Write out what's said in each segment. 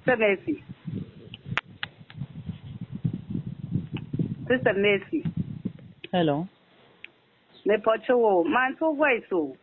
Mercy. Sister Mercy. Hello. Me pocho man to voice so.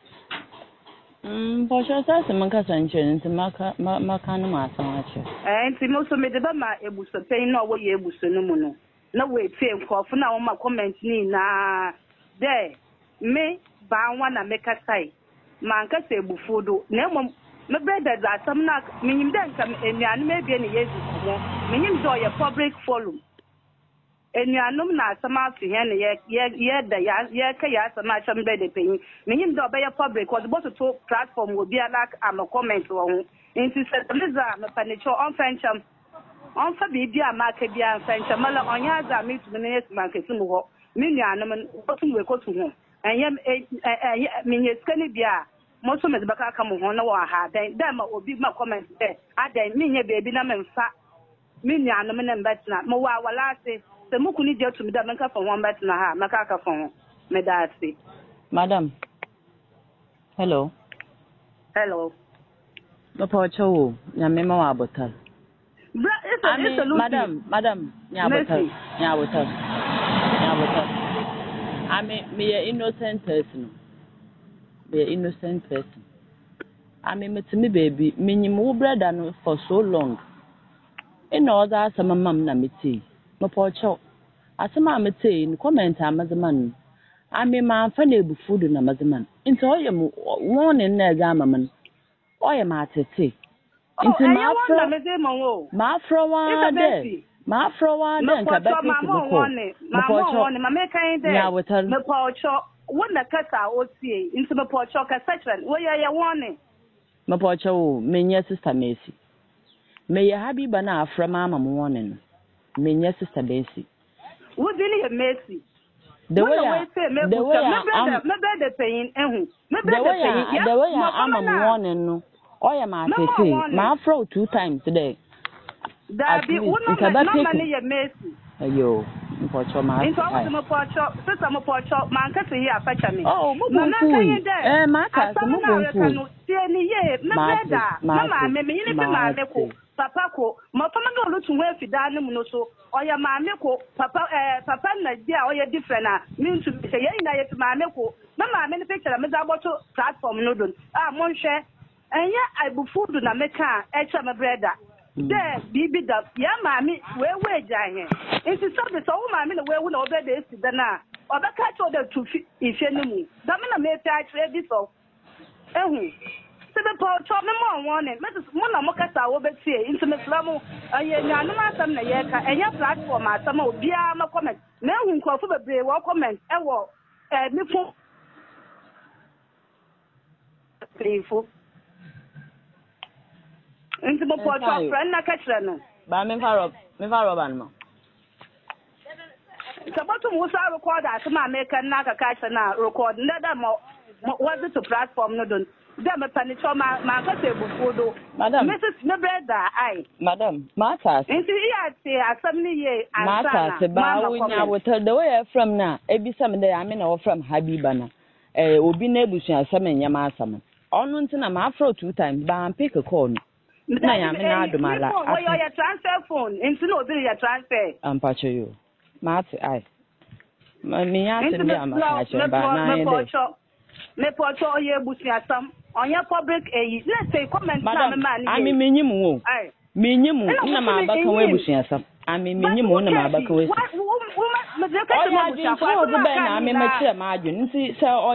Pocho sa se manka sanche nti maka no masanwache. Nti mo so me de ba ma ebuso pen na wo ye ebuso no mu no. Na we tie nkofo na wo ma comment ni na de me ba nwa na meka sai. Man ka se ebufu do. Na mo me brother za asam na menyim de nka enuanu me bia ne yezu mo. Menyim do ye public forum. Enuanum na asam afi he ne ye da ye ka ya asam acham de pen. Menyim do be ye public was about to platform will be like am a comment wo. Inti Liza me panicho on fencham on fa bibia market bia fencham mala onya za me to ne market mu ho me nuanum otum we kotu ho enye me nyeskani bia mo so me de baka ka mo ho na wa ha den ma obi ma comment there adan me nye baby na me mfa me nuanum na mbetna mo wa wala se se mukuni je to me da me ka fa ho mbetna ha maka ka fa ho me da ase. Madam. Hello. No pocho nyame ma wa botal. Madam, nya botal. Me a innocent person. Me baby, minyim wo brother no for so long. In order asama mam na meti. No pocho. Asama meti in comment amazeman. Ma fa na ebufu do na amazeman. Into oyem warning na exam man. Oye ma tete. Into ma frowa de nka bepisi buko. Ma make kind there. Me pocho wona kasa otie. Into me pocho ka sachren. Wo ye warning. Me pocho menye sister Mercy. Me ye Habiba na afra mama mo warning. Menye sister Mercy. Wo dili ye Mercy. The way I'm warning no. Oya ma tete. Ma afro 2 times today. That be no money ye Mercy. Ayo, pocho ma. Into I was pocho, sister mo pocho, man ka se here afacha me. Oh, mo bonfu. Ma ka se mo bonfu. See ni ye, me brother. Mama me yin fi ma me ko. Papa ko, mo fa ma no lu we fi da no mu no so. Oya ma me ko, papa na dia oya different na. Me ntu se ye na ye fi ma me ko. Mama me ni picture me za boto platform no don. Mo nhwe. Enya abufu do na me ka e cha me brother. There, bibi da ya mami we jahe. Inti so the so mami na we na obe de esi da na. Obe ka cho de tu ife ni mu. Da me na me fi a tire bi so. Ehu. Se be po cho me mo warning. Mo na mo kasa wo be tie. Inti me slamu aye nyanu ma sam na ye ka. Enya platform asam obi a ma comment. Na ehu nkofo bebre wo comment e wo mi fo. Playful. Into my portrait, friend, na catcher no. Ba me fa rob an mo. Sabato musa record as my American na ka catcher na record. Nda mo was it to platform no don. Dem me panicho ma ka table fodo. Madam. Mrs. Me brother ai. Madam, matters. Into here say asam ni ye ansana. Matters ba wunya wotel the way from na ebisa me dey ame na wo from Habiba na. Obi na ebusu asam nyam asam. Onu ntina ma afro 2 times ba am pick a call. Na ya me na adumala. Wo your transfer phone. Into no be your transfer. Ampacho you. Mati ai. Me ya se bi amaka ba na ye dey. Me pocho ye busu asam. Onya public let's say comment na me man. Ami menyim wo. Menyim na ma abaka we busu asam. Ami menyim wo na ma abaka we. Wo ma me de ka se mo busu asam. Na me me kire ma adwun nti se